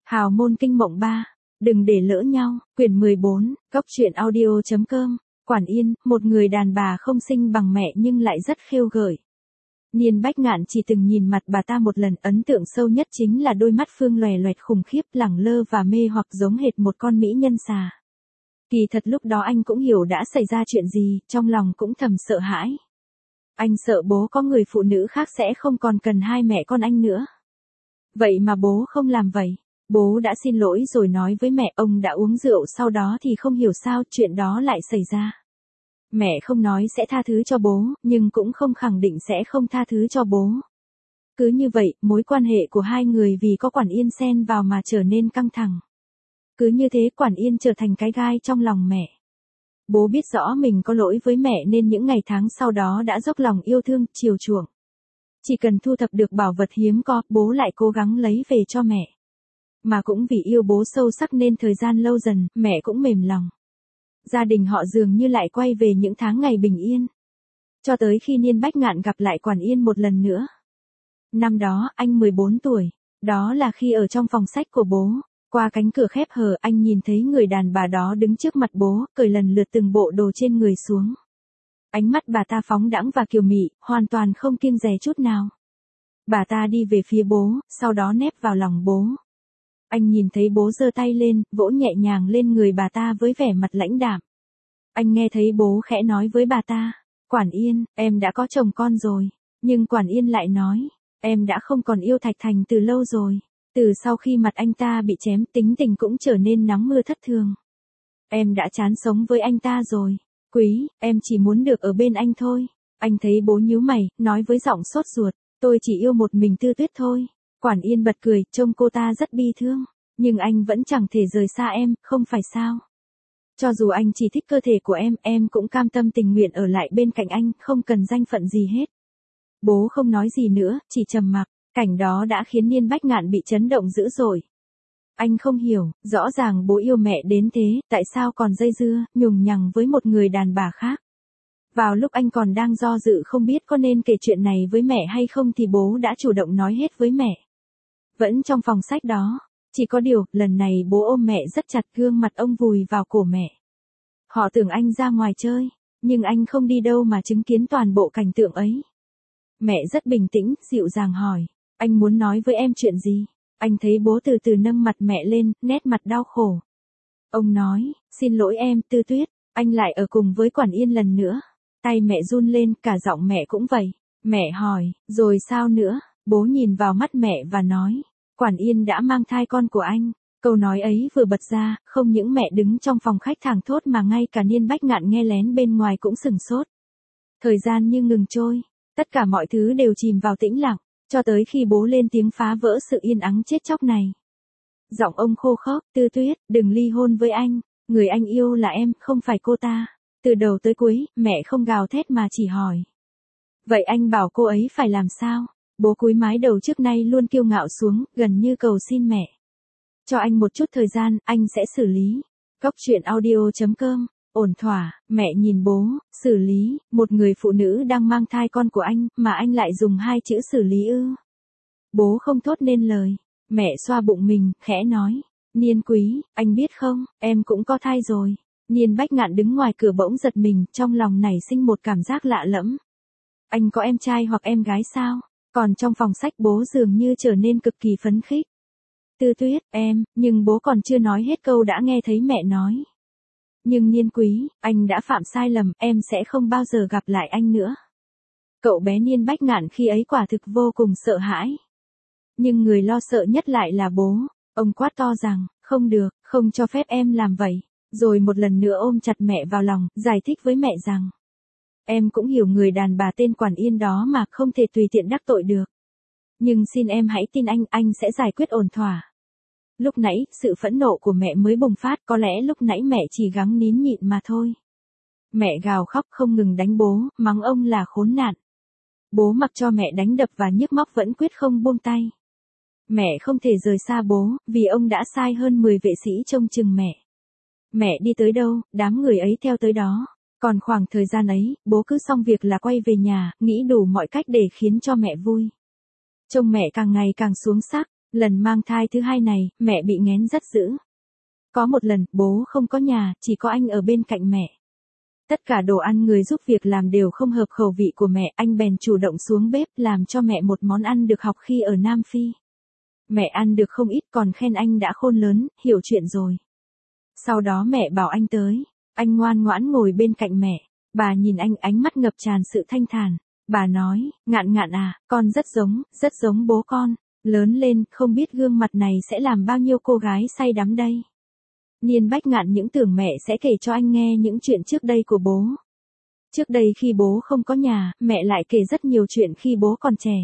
Hào môn kinh mộng 3. Đừng để lỡ nhau. Quyển 14. Cốc truyện audio.com. Quản Yên, một người đàn bà không sinh bằng mẹ nhưng lại rất khêu gợi. Niên Bách Ngạn chỉ từng nhìn mặt bà ta một lần, ấn tượng sâu nhất chính là đôi mắt phương lòe loẹt khủng khiếp, lẳng lơ và mê hoặc giống hệt một con mỹ nhân xà. Kỳ thật lúc đó anh cũng hiểu đã xảy ra chuyện gì, trong lòng cũng thầm sợ hãi. Anh sợ bố có người phụ nữ khác sẽ không còn cần hai mẹ con anh nữa. Vậy mà bố không làm vậy. Bố đã xin lỗi rồi nói với mẹ ông đã uống rượu, sau đó thì không hiểu sao chuyện đó lại xảy ra. Mẹ không nói sẽ tha thứ cho bố, nhưng cũng không khẳng định sẽ không tha thứ cho bố. Cứ như vậy, mối quan hệ của hai người vì có Quản Yên xen vào mà trở nên căng thẳng. Cứ như thế Quản Yên trở thành cái gai trong lòng mẹ. Bố biết rõ mình có lỗi với mẹ nên những ngày tháng sau đó đã dốc lòng yêu thương, chiều chuộng. Chỉ cần thu thập được bảo vật hiếm có, bố lại cố gắng lấy về cho mẹ. Mà cũng vì yêu bố sâu sắc nên thời gian lâu dần, mẹ cũng mềm lòng. Gia đình họ dường như lại quay về những tháng ngày bình yên. Cho tới khi Niên Bách Ngạn gặp lại Quản Yên một lần nữa. Năm đó, anh 14 tuổi. Đó là khi ở trong phòng sách của bố. Qua cánh cửa khép hờ, anh nhìn thấy người đàn bà đó đứng trước mặt bố, cởi lần lượt từng bộ đồ trên người xuống. Ánh mắt bà ta phóng đãng và kiều mị, hoàn toàn không kiêng dè chút nào. Bà ta đi về phía bố, sau đó nép vào lòng bố. Anh nhìn thấy bố giơ tay lên, vỗ nhẹ nhàng lên người bà ta với vẻ mặt lãnh đạm. Anh nghe thấy bố khẽ nói với bà ta, Quản Yên, em đã có chồng con rồi. Nhưng Quản Yên lại nói, em đã không còn yêu Thạch Thành từ lâu rồi. Từ sau khi mặt anh ta bị chém, tính tình cũng trở nên nắng mưa thất thường. Em đã chán sống với anh ta rồi. Quý, em chỉ muốn được ở bên anh thôi. Anh thấy bố nhíu mày, nói với giọng sốt ruột, tôi chỉ yêu một mình Tư Tuyết thôi. Quản Yên bật cười, trông cô ta rất bi thương. Nhưng anh vẫn chẳng thể rời xa em, không phải sao? Cho dù anh chỉ thích cơ thể của em cũng cam tâm tình nguyện ở lại bên cạnh anh, không cần danh phận gì hết. Bố không nói gì nữa, chỉ trầm mặc. Cảnh đó đã khiến Niên Bách Ngạn bị chấn động dữ dội. Anh không hiểu, rõ ràng bố yêu mẹ đến thế, tại sao còn dây dưa, nhùng nhằng với một người đàn bà khác. Vào lúc anh còn đang do dự không biết có nên kể chuyện này với mẹ hay không thì bố đã chủ động nói hết với mẹ. Vẫn trong phòng sách đó, chỉ có điều, lần này bố ôm mẹ rất chặt, gương mặt ông vùi vào cổ mẹ. Họ tưởng anh ra ngoài chơi, nhưng anh không đi đâu mà chứng kiến toàn bộ cảnh tượng ấy. Mẹ rất bình tĩnh, dịu dàng hỏi, anh muốn nói với em chuyện gì? Anh thấy bố từ từ nâng mặt mẹ lên, nét mặt đau khổ. Ông nói, xin lỗi em, Tư Tuyết, anh lại ở cùng với Quản Yên lần nữa. Tay mẹ run lên, cả giọng mẹ cũng vậy. Mẹ hỏi, rồi sao nữa? Bố nhìn vào mắt mẹ và nói, Quản Yên đã mang thai con của anh. Câu nói ấy vừa bật ra, không những mẹ đứng trong phòng khách thảng thốt mà ngay cả Niên Bách Ngạn nghe lén bên ngoài cũng sửng sốt. Thời gian như ngừng trôi, tất cả mọi thứ đều chìm vào tĩnh lặng, cho tới khi bố lên tiếng phá vỡ sự yên ắng chết chóc này. Giọng ông khô khốc, Tư Tuyết, đừng ly hôn với anh, người anh yêu là em, không phải cô ta. Từ đầu tới cuối, mẹ không gào thét mà chỉ hỏi. Vậy anh bảo cô ấy phải làm sao? Bố cúi mái đầu trước nay luôn kiêu ngạo xuống, gần như cầu xin mẹ. Cho anh một chút thời gian, anh sẽ xử lý. Cốc truyện audio.com. Ổn thỏa, mẹ nhìn bố, xử lý, một người phụ nữ đang mang thai con của anh, mà anh lại dùng hai chữ xử lý ư. Bố không thốt nên lời, mẹ xoa bụng mình, khẽ nói, Niên Quý, anh biết không, em cũng có thai rồi. Niên Bách Ngạn đứng ngoài cửa bỗng giật mình, trong lòng nảy sinh một cảm giác lạ lẫm. Anh có em trai hoặc em gái sao? Còn trong phòng sách bố dường như trở nên cực kỳ phấn khích. Tư Tuyết, em, nhưng bố còn chưa nói hết câu đã nghe thấy mẹ nói. Nhưng Niên Quý, anh đã phạm sai lầm, em sẽ không bao giờ gặp lại anh nữa. Cậu bé Niên Bách Ngạn khi ấy quả thực vô cùng sợ hãi. Nhưng người lo sợ nhất lại là bố. Ông quát to rằng, không được, không cho phép em làm vậy. Rồi một lần nữa ôm chặt mẹ vào lòng, giải thích với mẹ rằng. Em cũng hiểu người đàn bà tên Quản Yên đó mà, không thể tùy tiện đắc tội được. Nhưng xin em hãy tin anh sẽ giải quyết ổn thỏa. Lúc nãy, sự phẫn nộ của mẹ mới bùng phát, có lẽ lúc nãy mẹ chỉ gắng nín nhịn mà thôi. Mẹ gào khóc không ngừng đánh bố, mắng ông là khốn nạn. Bố mặc cho mẹ đánh đập và nhức móc vẫn quyết không buông tay. Mẹ không thể rời xa bố, vì ông đã sai hơn 10 vệ sĩ trông chừng mẹ. Mẹ đi tới đâu, đám người ấy theo tới đó. Còn khoảng thời gian ấy, bố cứ xong việc là quay về nhà, nghĩ đủ mọi cách để khiến cho mẹ vui. Trông mẹ càng ngày càng xuống sắc, Lần mang thai thứ hai này, mẹ bị nghén rất dữ. Có một lần, bố không có nhà, chỉ có anh ở bên cạnh mẹ. Tất cả đồ ăn người giúp việc làm đều không hợp khẩu vị của mẹ, anh bèn chủ động xuống bếp làm cho mẹ một món ăn được học khi ở Nam Phi. Mẹ ăn được không ít còn khen anh đã khôn lớn, hiểu chuyện rồi. Sau đó mẹ bảo anh tới, anh ngoan ngoãn ngồi bên cạnh mẹ, bà nhìn anh ánh mắt ngập tràn sự thanh thản. Bà nói, Ngạn Ngạn à, con rất giống bố con, lớn lên không biết gương mặt này sẽ làm bao nhiêu cô gái say đắm đây. Niên Bách Ngạn những tưởng mẹ sẽ kể cho anh nghe những chuyện trước đây của bố. Trước đây khi bố không có nhà, mẹ lại kể rất nhiều chuyện khi bố còn trẻ.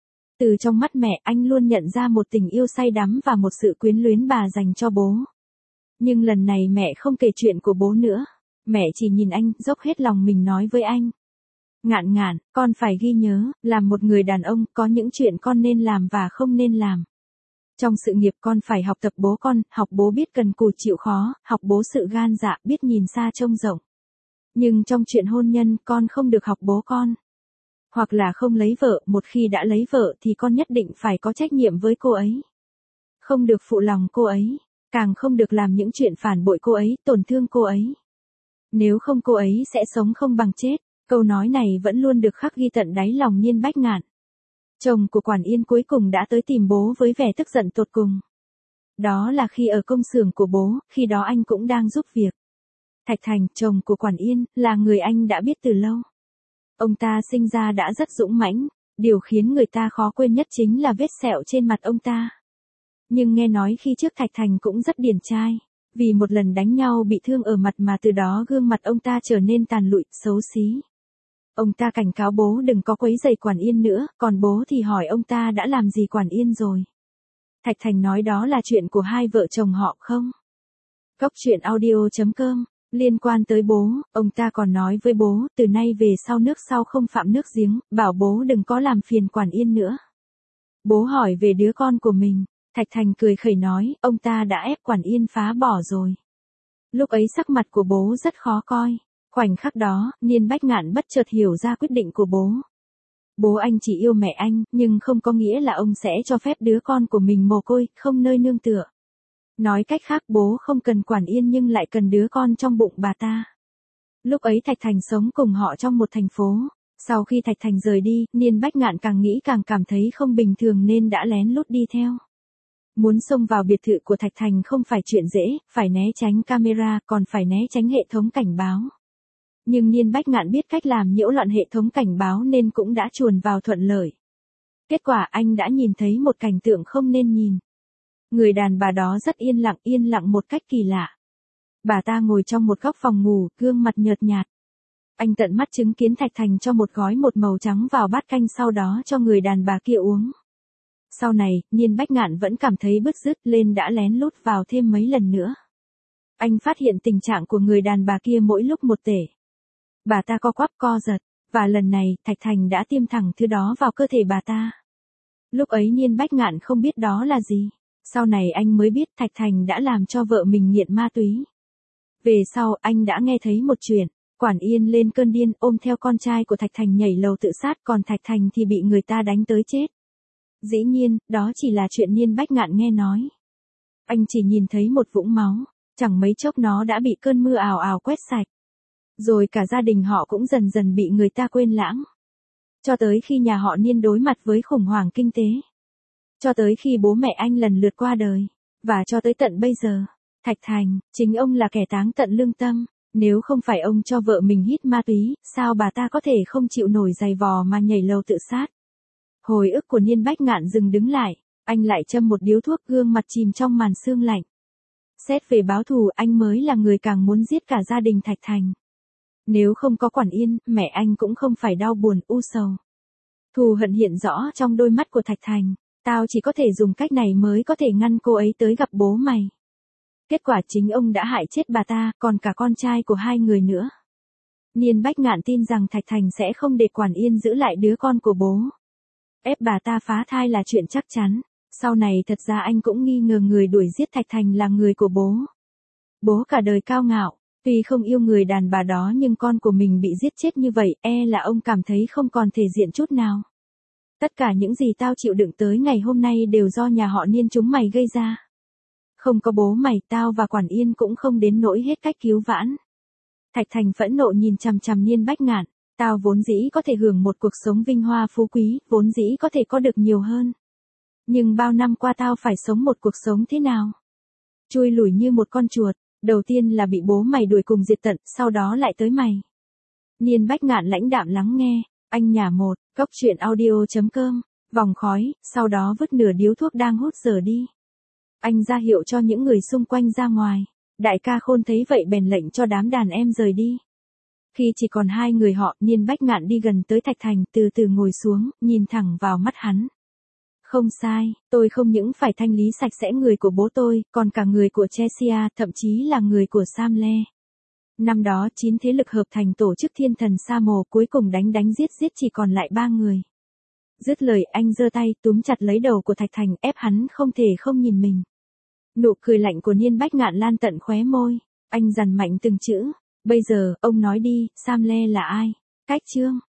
Từ trong mắt mẹ anh luôn nhận ra một tình yêu say đắm và một sự quyến luyến bà dành cho bố. Nhưng lần này mẹ không kể chuyện của bố nữa. Mẹ chỉ nhìn anh, dốc hết lòng mình nói với anh. Ngạn Ngạn, con phải ghi nhớ, làm một người đàn ông có những chuyện con nên làm và không nên làm. Trong sự nghiệp con phải học tập bố con, học bố biết cần cù chịu khó, học bố sự gan dạ, biết nhìn xa trông rộng. Nhưng trong chuyện hôn nhân con không được học bố con. Hoặc là không lấy vợ, một khi đã lấy vợ thì con nhất định phải có trách nhiệm với cô ấy. Không được phụ lòng cô ấy, càng không được làm những chuyện phản bội cô ấy, tổn thương cô ấy. Nếu không cô ấy sẽ sống không bằng chết. Câu nói này vẫn luôn được khắc ghi tận đáy lòng Niên Bách Ngạn. Chồng của Quản Yên cuối cùng đã tới tìm bố với vẻ tức giận tột cùng. Đó là khi ở công xưởng của bố, khi đó anh cũng đang giúp việc. Thạch Thành, chồng của Quản Yên, là người anh đã biết từ lâu. Ông ta sinh ra đã rất dũng mãnh, điều khiến người ta khó quên nhất chính là vết sẹo trên mặt ông ta. Nhưng nghe nói khi trước Thạch Thành cũng rất điển trai, vì một lần đánh nhau bị thương ở mặt mà từ đó gương mặt ông ta trở nên tàn lụi, xấu xí. Ông ta cảnh cáo bố đừng có quấy rầy Quản Yên nữa, còn bố thì hỏi ông ta đã làm gì Quản Yên rồi. Thạch Thành nói đó là chuyện của hai vợ chồng họ không. Cốc truyện audio.com, liên quan tới bố, ông ta còn nói với bố, từ nay về sau nước sau không phạm nước giếng, bảo bố đừng có làm phiền Quản Yên nữa. Bố hỏi về đứa con của mình, Thạch Thành cười khẩy nói, ông ta đã ép Quản Yên phá bỏ rồi. Lúc ấy sắc mặt của bố rất khó coi. Khoảnh khắc đó, Niên Bách Ngạn bất chợt hiểu ra quyết định của bố. Bố anh chỉ yêu mẹ anh, nhưng không có nghĩa là ông sẽ cho phép đứa con của mình mồ côi, không nơi nương tựa. Nói cách khác bố không cần Quản Yên nhưng lại cần đứa con trong bụng bà ta. Lúc ấy Thạch Thành sống cùng họ trong một thành phố. Sau khi Thạch Thành rời đi, Niên Bách Ngạn càng nghĩ càng cảm thấy không bình thường nên đã lén lút đi theo. Muốn xông vào biệt thự của Thạch Thành không phải chuyện dễ, phải né tránh camera, còn phải né tránh hệ thống cảnh báo. Nhưng Niên Bách Ngạn biết cách làm nhiễu loạn hệ thống cảnh báo nên cũng đã chuồn vào thuận lợi. Kết quả anh đã nhìn thấy một cảnh tượng không nên nhìn. Người đàn bà đó rất yên lặng một cách kỳ lạ. Bà ta ngồi trong một góc phòng ngủ, gương mặt nhợt nhạt. Anh tận mắt chứng kiến Thạch Thành cho một gói một màu trắng vào bát canh sau đó cho người đàn bà kia uống. Sau này, Niên Bách Ngạn vẫn cảm thấy bứt rứt lên đã lén lút vào thêm mấy lần nữa. Anh phát hiện tình trạng của người đàn bà kia mỗi lúc một tệ. Bà ta co quắp co giật, và lần này, Thạch Thành đã tiêm thẳng thứ đó vào cơ thể bà ta. Lúc ấy Niên Bách Ngạn không biết đó là gì. Sau này anh mới biết Thạch Thành đã làm cho vợ mình nghiện ma túy. Về sau, anh đã nghe thấy một chuyện, Quản Yên lên cơn điên ôm theo con trai của Thạch Thành nhảy lầu tự sát còn Thạch Thành thì bị người ta đánh tới chết. Dĩ nhiên, đó chỉ là chuyện Niên Bách Ngạn nghe nói. Anh chỉ nhìn thấy một vũng máu, chẳng mấy chốc nó đã bị cơn mưa ào ào quét sạch. Rồi cả gia đình họ cũng dần dần bị người ta quên lãng. Cho tới khi nhà họ Niên đối mặt với khủng hoảng kinh tế. Cho tới khi bố mẹ anh lần lượt qua đời. Và cho tới tận bây giờ, Thạch Thành, chính ông là kẻ táng tận lương tâm. Nếu không phải ông cho vợ mình hít ma túy, sao bà ta có thể không chịu nổi giày vò mà nhảy lầu tự sát. Hồi ức của Niên Bách Ngạn dừng đứng lại, anh lại châm một điếu thuốc gương mặt chìm trong màn sương lạnh. Xét về báo thù anh mới là người càng muốn giết cả gia đình Thạch Thành. Nếu không có Quản Yên, mẹ anh cũng không phải đau buồn, u sầu. Thù hận hiện rõ trong đôi mắt của Thạch Thành, tao chỉ có thể dùng cách này mới có thể ngăn cô ấy tới gặp bố mày. Kết quả chính ông đã hại chết bà ta, còn cả con trai của hai người nữa. Niên Bách Ngạn tin rằng Thạch Thành sẽ không để Quản Yên giữ lại đứa con của bố. Ép bà ta phá thai là chuyện chắc chắn. Sau này thật ra anh cũng nghi ngờ người đuổi giết Thạch Thành là người của bố. Bố cả đời cao ngạo, tuy không yêu người đàn bà đó nhưng con của mình bị giết chết như vậy, là ông cảm thấy không còn thể diện chút nào. Tất cả những gì tao chịu đựng tới ngày hôm nay đều do nhà họ Niên chúng mày gây ra. Không có bố mày tao và Quản Yên cũng không đến nỗi hết cách cứu vãn. Thạch Thành phẫn nộ nhìn chằm chằm Niên Bách Ngạn, tao vốn dĩ có thể hưởng một cuộc sống vinh hoa phú quý, vốn dĩ có thể có được nhiều hơn. Nhưng bao năm qua tao phải sống một cuộc sống thế nào? Chui lủi như một con chuột, đầu tiên là bị bố mày đuổi cùng diệt tận, sau đó lại tới mày. Niên Bách Ngạn lãnh đạm lắng nghe, anh nhả một, góc truyện audio.com, vòng khói, sau đó vứt nửa điếu thuốc đang hút dở đi. Anh ra hiệu cho những người xung quanh ra ngoài. Đại ca Khôn thấy vậy bèn lệnh cho đám đàn em rời đi. Khi chỉ còn hai người họ, Niên Bách Ngạn đi gần tới Thạch Thành, từ từ ngồi xuống, nhìn thẳng vào mắt hắn. Không sai, tôi không những phải thanh lý sạch sẽ người của bố tôi, còn cả người của Cheshire, thậm chí là người của Sam Le. Năm đó 9 thế lực hợp thành tổ chức Thiên Thần Sa Mồ, cuối cùng đánh giết chỉ còn lại 3 người. Dứt lời anh giơ tay túm chặt lấy đầu của Thạch Thành, ép hắn không thể không nhìn mình. Nụ cười lạnh của Niên Bách Ngạn lan tận khóe môi, anh dằn mạnh từng chữ. Bây giờ, ông nói đi, Sam Le là ai? Cách Trương,